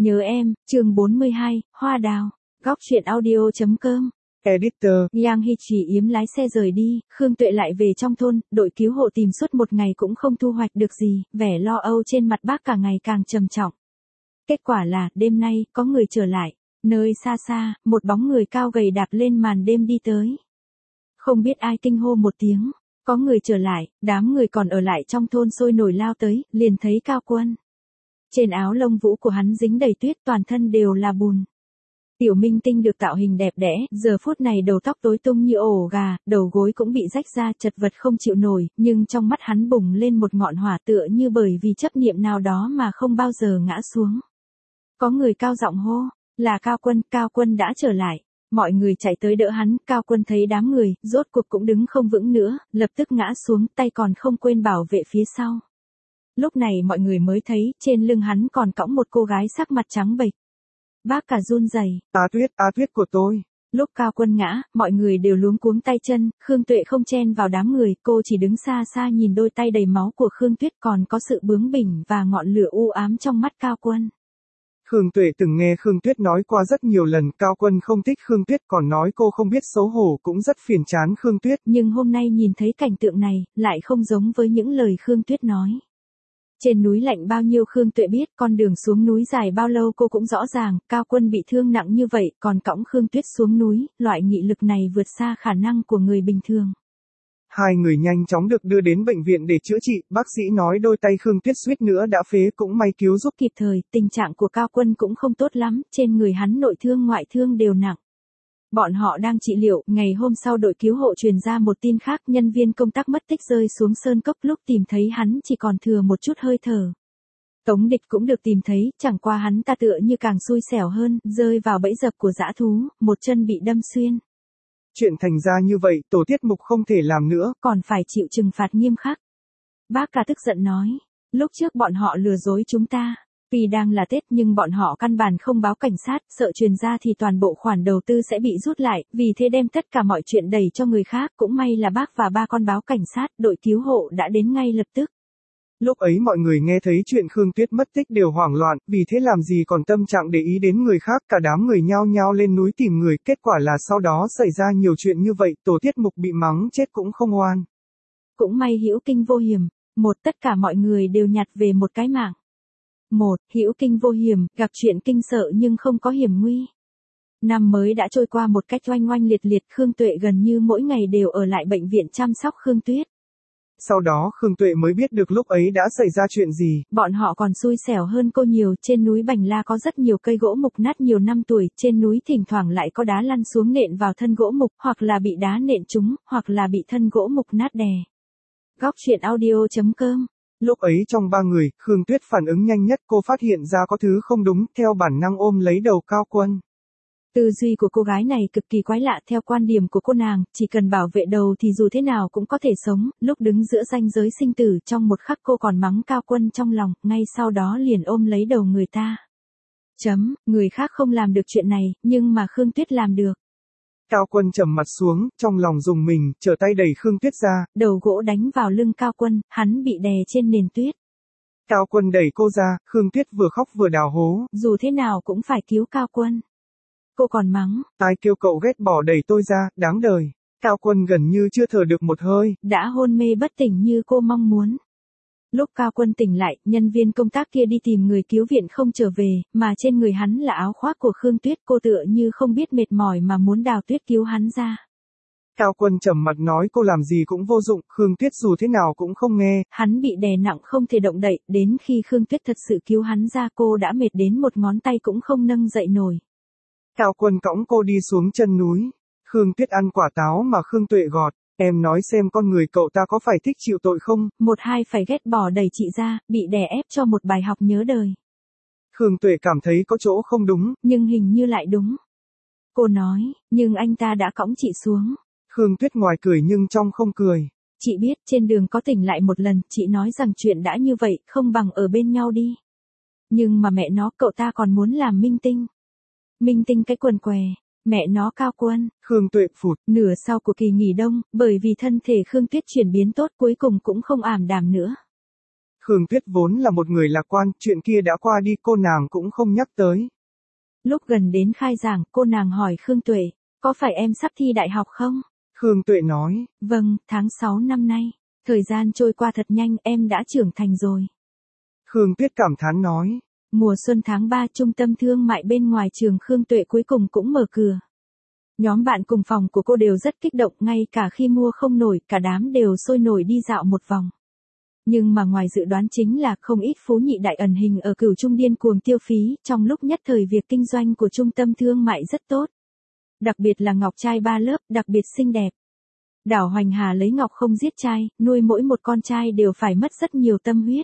Nhớ em, chương 42, Hoa Đào. Góc truyện audio.com. Editor. Yang Hi chỉ yếm lái xe rời đi, Khương Tuệ lại về trong thôn, đội cứu hộ tìm suốt một ngày cũng không thu hoạch được gì, vẻ lo âu trên mặt bác cả ngày càng trầm trọng. Kết quả là, đêm nay, có người trở lại. Nơi xa xa, một bóng người cao gầy đạp lên màn đêm đi tới. Không biết ai kinh hô một tiếng. Có người trở lại, đám người còn ở lại trong thôn sôi nổi lao tới, liền thấy Cao Quân. Trên áo lông vũ của hắn dính đầy tuyết, toàn thân đều là bùn. Tiểu Minh Tinh được tạo hình đẹp đẽ, giờ phút này đầu tóc tối tung như ổ gà, đầu gối cũng bị rách ra, chật vật không chịu nổi, nhưng trong mắt hắn bùng lên một ngọn hỏa tựa như bởi vì chấp niệm nào đó mà không bao giờ ngã xuống. Có người cao giọng hô, là Cao Quân đã trở lại. Mọi người chạy tới đỡ hắn, Cao Quân thấy đám người, rốt cuộc cũng đứng không vững nữa, lập tức ngã xuống, tay còn không quên bảo vệ phía sau. Lúc này mọi người mới thấy, trên lưng hắn còn cõng một cô gái sắc mặt trắng bệch. Bác cả run rẩy. Á Tuyết của tôi. Lúc Cao Quân ngã, mọi người đều luống cuống tay chân, Khương Tuệ không chen vào đám người, cô chỉ đứng xa xa nhìn đôi tay đầy máu của Khương Tuyết, còn có sự bướng bỉnh và ngọn lửa u ám trong mắt Cao Quân. Khương Tuệ từng nghe Khương Tuyết nói qua rất nhiều lần, Cao Quân không thích Khương Tuyết, còn nói cô không biết xấu hổ, cũng rất phiền chán Khương Tuyết. Nhưng hôm nay nhìn thấy cảnh tượng này, lại không giống với những lời Khương Tuyết nói. Trên núi lạnh bao nhiêu Khương Tuệ biết, con đường xuống núi dài bao lâu cô cũng rõ ràng, Cao Quân bị thương nặng như vậy, còn cõng Khương Tuyết xuống núi, loại nghị lực này vượt xa khả năng của người bình thường. Hai người nhanh chóng được đưa đến bệnh viện để chữa trị, bác sĩ nói đôi tay Khương Tuyết suýt nữa đã phế, cũng may cứu giúp kịp thời, tình trạng của Cao Quân cũng không tốt lắm, trên người hắn nội thương ngoại thương đều nặng. Bọn họ đang trị liệu, ngày hôm sau đội cứu hộ truyền ra một tin khác, nhân viên công tác mất tích rơi xuống sơn cốc, lúc tìm thấy hắn chỉ còn thừa một chút hơi thở. Tống Địch cũng được tìm thấy, chẳng qua hắn ta tựa như càng xui xẻo hơn, rơi vào bẫy dập của dã thú, một chân bị đâm xuyên. Chuyện thành ra như vậy, tổ tiết mục không thể làm nữa, còn phải chịu trừng phạt nghiêm khắc. Bác cả tức giận nói, lúc trước bọn họ lừa dối chúng ta. Vì đang là Tết nhưng bọn họ căn bản không báo cảnh sát, sợ truyền ra thì toàn bộ khoản đầu tư sẽ bị rút lại, vì thế đem tất cả mọi chuyện đẩy cho người khác, cũng may là bác và ba con báo cảnh sát, đội cứu hộ đã đến ngay lập tức. Lúc ấy mọi người nghe thấy chuyện Khương Tuyết mất tích đều hoảng loạn, vì thế làm gì còn tâm trạng để ý đến người khác, cả đám người nhao nhao lên núi tìm người, kết quả là sau đó xảy ra nhiều chuyện như vậy, tổ tiết mục bị mắng chết cũng không oan. Cũng may hữu kinh vô hiểm, tất cả mọi người đều nhặt về một cái mạng. Hữu kinh vô hiểm, gặp chuyện kinh sợ nhưng không có hiểm nguy. Năm mới đã trôi qua một cách oanh oanh liệt liệt, Khương Tuệ gần như mỗi ngày đều ở lại bệnh viện chăm sóc Khương Tuyết. Sau đó Khương Tuệ mới biết được lúc ấy đã xảy ra chuyện gì. Bọn họ còn xui xẻo hơn cô nhiều, trên núi Bành La có rất nhiều cây gỗ mục nát nhiều năm tuổi, trên núi thỉnh thoảng lại có đá lăn xuống nện vào thân gỗ mục, hoặc là bị đá nện trúng, hoặc là bị thân gỗ mục nát đè. Góc truyện audio.com. Lúc ấy trong ba người, Khương Tuyết phản ứng nhanh nhất, cô phát hiện ra có thứ không đúng, theo bản năng ôm lấy đầu Cao Quân. Tư duy của cô gái này cực kỳ quái lạ, theo quan điểm của cô nàng, chỉ cần bảo vệ đầu thì dù thế nào cũng có thể sống, lúc đứng giữa ranh giới sinh tử trong một khắc cô còn mắng Cao Quân trong lòng, ngay sau đó liền ôm lấy đầu người ta. Người khác không làm được chuyện này, nhưng mà Khương Tuyết làm được. Cao Quân trầm mặt xuống, trong lòng rùng mình, trở tay đẩy Khương Tuyết ra. Đầu gỗ đánh vào lưng Cao Quân, hắn bị đè trên nền tuyết. Cao Quân đẩy cô ra, Khương Tuyết vừa khóc vừa đào hố. Dù thế nào cũng phải cứu Cao Quân. Cô còn mắng. Ai kêu cậu ghét bỏ đẩy tôi ra, đáng đời. Cao Quân gần như chưa thở được một hơi. Đã hôn mê bất tỉnh như cô mong muốn. Lúc Cao Quân tỉnh lại, nhân viên công tác kia đi tìm người cứu viện không trở về, mà trên người hắn là áo khoác của Khương Tuyết, cô tựa như không biết mệt mỏi mà muốn đào tuyết cứu hắn ra. Cao Quân trầm mặt nói cô làm gì cũng vô dụng, Khương Tuyết dù thế nào cũng không nghe. Hắn bị đè nặng không thể động đậy, đến khi Khương Tuyết thật sự cứu hắn ra cô đã mệt đến một ngón tay cũng không nâng dậy nổi. Cao Quân cõng cô đi xuống chân núi. Khương Tuyết ăn quả táo mà Khương Tuệ gọt. Em nói xem con người cậu ta có phải thích chịu tội không? Phải ghét bỏ đẩy chị ra, bị đè ép cho một bài học nhớ đời. Khương Tuệ cảm thấy có chỗ không đúng. Nhưng hình như lại đúng. Cô nói, nhưng anh ta đã cõng chị xuống. Khương Tuyết ngoài cười nhưng trong không cười. Chị biết trên đường có tỉnh lại một lần, chị nói rằng chuyện đã như vậy, không bằng ở bên nhau đi. Nhưng mà mẹ nó, cậu ta còn muốn làm minh tinh. Minh tinh cái quần què, mẹ nó Cao Quân. Khương Tuệ phụt. Nửa sau của kỳ nghỉ đông, bởi vì thân thể Khương Tuyết chuyển biến tốt cuối cùng cũng không ảm đạm nữa. Khương Tuyết vốn là một người lạc quan, chuyện kia đã qua đi cô nàng cũng không nhắc tới. Lúc gần đến khai giảng, cô nàng hỏi Khương Tuệ, có phải em sắp thi đại học không? Khương Tuệ nói, Vâng, tháng 6 năm nay. Thời gian trôi qua thật nhanh, em đã trưởng thành rồi. Khương Tuyết cảm thán nói. Mùa xuân tháng 3, trung tâm thương mại bên ngoài trường Khương Tuệ cuối cùng cũng mở cửa. Nhóm bạn cùng phòng của cô đều rất kích động, ngay cả khi mua không nổi, cả đám đều sôi nổi đi dạo một vòng. Nhưng mà ngoài dự đoán chính là không ít phú nhị đại ẩn hình ở Cửu Trung điên cuồng tiêu phí, trong lúc nhất thời việc kinh doanh của trung tâm thương mại rất tốt. Đặc biệt là ngọc trai 3 lớp, đặc biệt xinh đẹp. Đảo Hoành Hà lấy ngọc không giết trai, nuôi mỗi một con trai đều phải mất rất nhiều tâm huyết.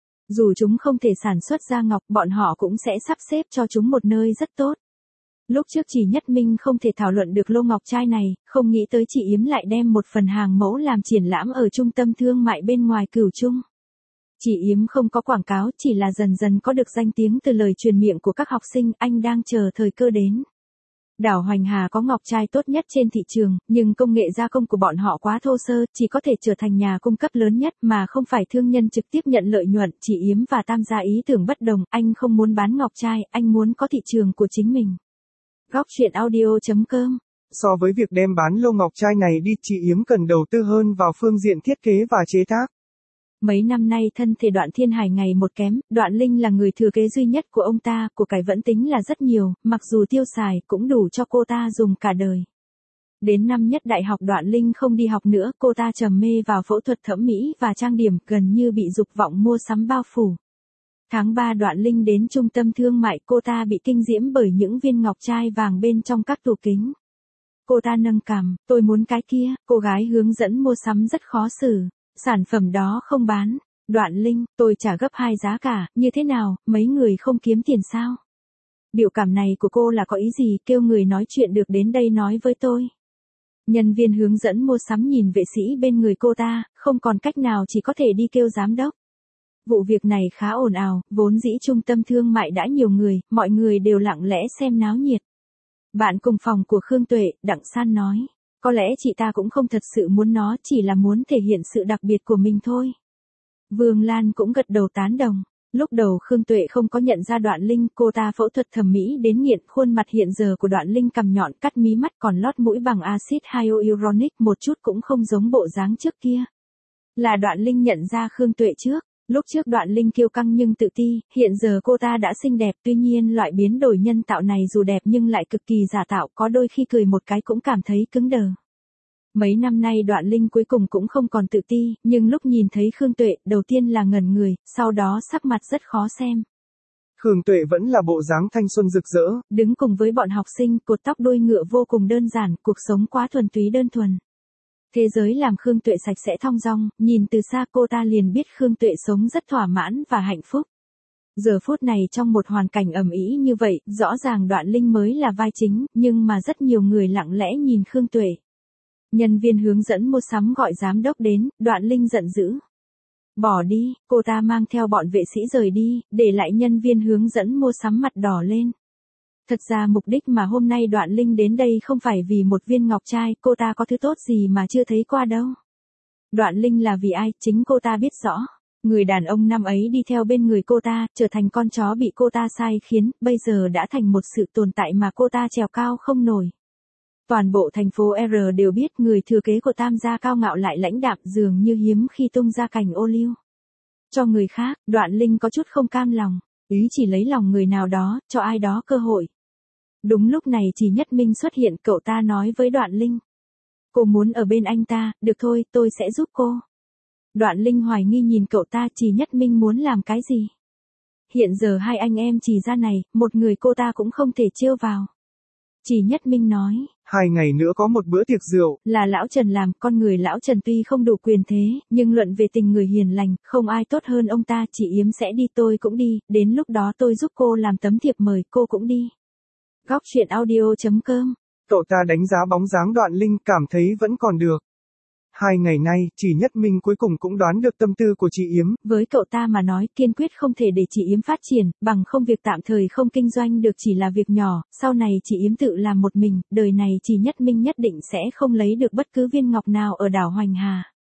Dù chúng không thể sản xuất ra ngọc, bọn họ cũng sẽ sắp xếp cho chúng một nơi rất tốt. Lúc trước Chỉ Nhất Minh không thể thảo luận được lô ngọc trai này, không nghĩ tới chị Yếm lại đem một phần hàng mẫu làm triển lãm ở trung tâm thương mại bên ngoài Cửu Trung. Chị Yếm không có quảng cáo, chỉ là dần dần có được danh tiếng từ lời truyền miệng của các học sinh, anh đang chờ thời cơ đến. Đảo Hoành Hà có ngọc trai tốt nhất trên thị trường, nhưng công nghệ gia công của bọn họ quá thô sơ, chỉ có thể trở thành nhà cung cấp lớn nhất mà không phải thương nhân trực tiếp nhận lợi nhuận. Chị Yếm và Tam gia ý tưởng bất đồng, anh không muốn bán ngọc trai, anh muốn có thị trường của chính mình. Góc truyện audio.com. So với việc đem bán lô ngọc trai này đi, chị Yếm cần đầu tư hơn vào phương diện thiết kế và chế tác. Mấy năm nay thân thể Đoạn Thiên Hải ngày một kém, Đoạn Linh là người thừa kế duy nhất của ông ta, của cải vẫn tính là rất nhiều, mặc dù tiêu xài cũng đủ cho cô ta dùng cả đời. Đến năm nhất đại học Đoạn Linh không đi học nữa, cô ta trầm mê vào phẫu thuật thẩm mỹ và trang điểm, gần như bị dục vọng mua sắm bao phủ. Tháng 3 Đoạn Linh đến trung tâm thương mại, cô ta bị kinh diễm bởi những viên ngọc trai vàng bên trong các tủ kính. Cô ta nâng cằm, tôi muốn cái kia, cô gái hướng dẫn mua sắm rất khó xử. Sản phẩm đó không bán. Đoạn Linh, tôi trả gấp 2 giá cả, như thế nào, mấy người không kiếm tiền sao? Biểu cảm này của cô là có ý gì, kêu người nói chuyện được đến đây nói với tôi. Nhân viên hướng dẫn mua sắm nhìn vệ sĩ bên người cô ta, không còn cách nào chỉ có thể đi kêu giám đốc. Vụ việc này khá ồn ào, vốn dĩ trung tâm thương mại đã nhiều người, mọi người đều lặng lẽ xem náo nhiệt. Bạn cùng phòng của Khương Tuệ, Đặng San nói. Có lẽ chị ta cũng không thật sự muốn nó, chỉ là muốn thể hiện sự đặc biệt của mình thôi. Vương Lan cũng gật đầu tán đồng. Lúc đầu Khương Tuệ không có nhận ra Đoạn Linh, cô ta phẫu thuật thẩm mỹ đến nghiện, khuôn mặt hiện giờ của Đoạn Linh cằm nhọn, cắt mí mắt, còn lót mũi bằng axit hyaluronic, một chút cũng không giống bộ dáng trước kia. Là Đoạn Linh nhận ra Khương Tuệ trước. Lúc trước Đoạn Linh kiêu căng nhưng tự ti, hiện giờ cô ta đã xinh đẹp, tuy nhiên loại biến đổi nhân tạo này dù đẹp nhưng lại cực kỳ giả tạo, có đôi khi cười một cái cũng cảm thấy cứng đờ. Mấy năm nay Đoạn Linh cuối cùng cũng không còn tự ti, nhưng lúc nhìn thấy Khương Tuệ, đầu tiên là ngẩn người, sau đó sắc mặt rất khó xem. Khương Tuệ vẫn là bộ dáng thanh xuân rực rỡ. Đứng cùng với bọn học sinh, cột tóc đuôi ngựa vô cùng đơn giản, cuộc sống quá thuần túy đơn thuần. Thế giới làm Khương Tuệ sạch sẽ thong dong, nhìn từ xa cô ta liền biết Khương Tuệ sống rất thỏa mãn và hạnh phúc. Giờ phút này trong một hoàn cảnh ầm ĩ như vậy, rõ ràng Đoạn Linh mới là vai chính, nhưng mà rất nhiều người lặng lẽ nhìn Khương Tuệ. Nhân viên hướng dẫn mua sắm gọi giám đốc đến, Đoạn Linh giận dữ. Bỏ đi, cô ta mang theo bọn vệ sĩ rời đi, để lại nhân viên hướng dẫn mua sắm mặt đỏ lên. Thật ra mục đích mà hôm nay Đoạn Linh đến đây không phải vì một viên ngọc trai, cô ta có thứ tốt gì mà chưa thấy qua đâu. Đoạn Linh là vì ai, chính cô ta biết rõ. Người đàn ông năm ấy đi theo bên người cô ta, trở thành con chó bị cô ta sai khiến, bây giờ đã thành một sự tồn tại mà cô ta trèo cao không nổi. Toàn bộ thành phố R đều biết người thừa kế của Tam gia cao ngạo lại lãnh đạm, dường như hiếm khi tung ra cành ô liu. Cho người khác, Đoạn Linh có chút không cam lòng, ý chỉ lấy lòng người nào đó, cho ai đó cơ hội. Đúng lúc này Chỉ Nhất Minh xuất hiện, cậu ta nói với Đoạn Linh. Cô muốn ở bên anh ta, được thôi, tôi sẽ giúp cô. Đoạn Linh hoài nghi nhìn cậu ta, Chỉ Nhất Minh muốn làm cái gì? Hiện giờ hai anh em Chỉ ra này, một người cô ta cũng không thể trêu vào. Chỉ Nhất Minh nói. 2 ngày nữa có một bữa tiệc rượu. Là lão Trần làm, con người lão Trần tuy không đủ quyền thế, nhưng luận về tình người hiền lành, không ai tốt hơn ông ta. Chị Yếm sẽ đi, tôi cũng đi, đến lúc đó tôi giúp cô làm tấm thiệp mời, cô cũng đi. Góc truyện audio.com. Cậu ta đánh giá bóng dáng Đoạn Linh, cảm thấy vẫn còn được. 2 ngày nay, Chỉ Nhất Minh cuối cùng cũng đoán được tâm tư của chị Yếm. Với cậu ta mà nói, kiên quyết không thể để chị Yếm phát triển, bằng không việc tạm thời không kinh doanh được chỉ là việc nhỏ, sau này chị Yếm tự làm một mình, đời này Chỉ Nhất Minh nhất định sẽ không lấy được bất cứ viên ngọc nào ở đảo Hoành Hà.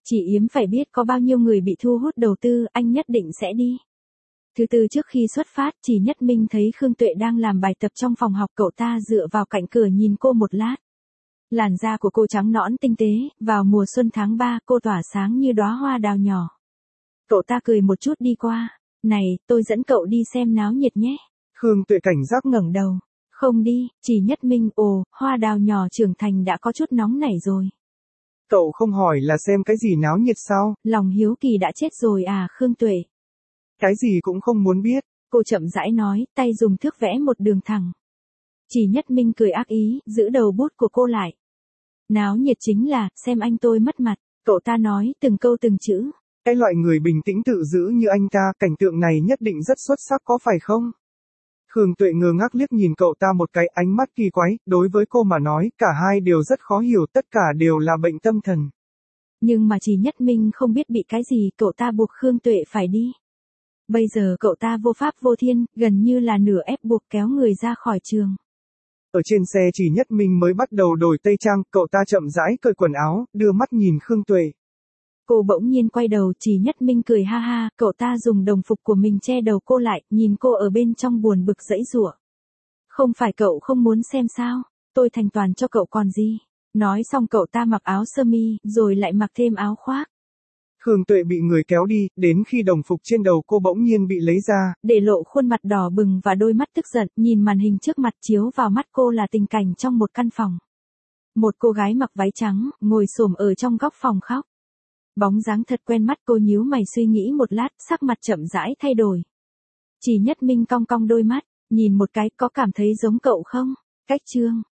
Chị Yếm phải biết có bao nhiêu người bị thu hút đầu tư, anh nhất định sẽ đi. Thứ tư trước khi xuất phát, Chỉ Nhất Minh thấy Khương Tuệ đang làm bài tập trong phòng học, cậu ta dựa vào cạnh cửa nhìn cô một lát. Làn da của cô trắng nõn tinh tế, vào mùa xuân tháng 3 cô tỏa sáng như đóa hoa đào nhỏ. Cậu ta cười một chút đi qua. Này, tôi dẫn cậu đi xem náo nhiệt nhé. Khương Tuệ cảnh giác ngẩng đầu. Không đi, Chỉ Nhất Minh, hoa đào nhỏ trưởng thành đã có chút nóng nảy rồi. Cậu không hỏi là xem cái gì náo nhiệt sao? Lòng hiếu kỳ đã chết rồi à Khương Tuệ? Cái gì cũng không muốn biết. Cô chậm rãi nói, tay dùng thước vẽ một đường thẳng. Chỉ Nhất Minh cười ác ý, giữ đầu bút của cô lại. Náo nhiệt chính là, xem anh tôi mất mặt. Cậu ta nói, từng câu từng chữ. Cái loại người bình tĩnh tự giữ như anh ta, cảnh tượng này nhất định rất xuất sắc có phải không? Khương Tuệ ngơ ngác liếc nhìn cậu ta một cái, ánh mắt kỳ quái, đối với cô mà nói, cả hai đều rất khó hiểu, tất cả đều là bệnh tâm thần. Nhưng mà Chỉ Nhất Minh không biết bị cái gì, cậu ta buộc Khương Tuệ phải đi. Bây giờ cậu ta vô pháp vô thiên, gần như là nửa ép buộc kéo người ra khỏi trường. Ở trên xe Chỉ Nhất Minh mới bắt đầu đổi tây trang, cậu ta chậm rãi cởi quần áo, đưa mắt nhìn Khương Tuệ. Cô bỗng nhiên quay đầu, Chỉ Nhất Minh cười ha ha, cậu ta dùng đồng phục của mình che đầu cô lại, nhìn cô ở bên trong buồn bực giãy giụa. Không phải cậu không muốn xem sao, tôi thành toàn cho cậu còn gì. Nói xong cậu ta mặc áo sơ mi, rồi lại mặc thêm áo khoác. Khương Tuệ bị người kéo đi, đến khi đồng phục trên đầu cô bỗng nhiên bị lấy ra, để lộ khuôn mặt đỏ bừng và đôi mắt tức giận, nhìn màn hình trước mặt chiếu vào mắt cô là tình cảnh trong một căn phòng. Một cô gái mặc váy trắng, ngồi xổm ở trong góc phòng khóc. Bóng dáng thật quen mắt, cô nhíu mày suy nghĩ một lát, sắc mặt chậm rãi thay đổi. Chỉ Nhất Minh cong cong đôi mắt, nhìn một cái, có cảm thấy giống cậu không? Cách chương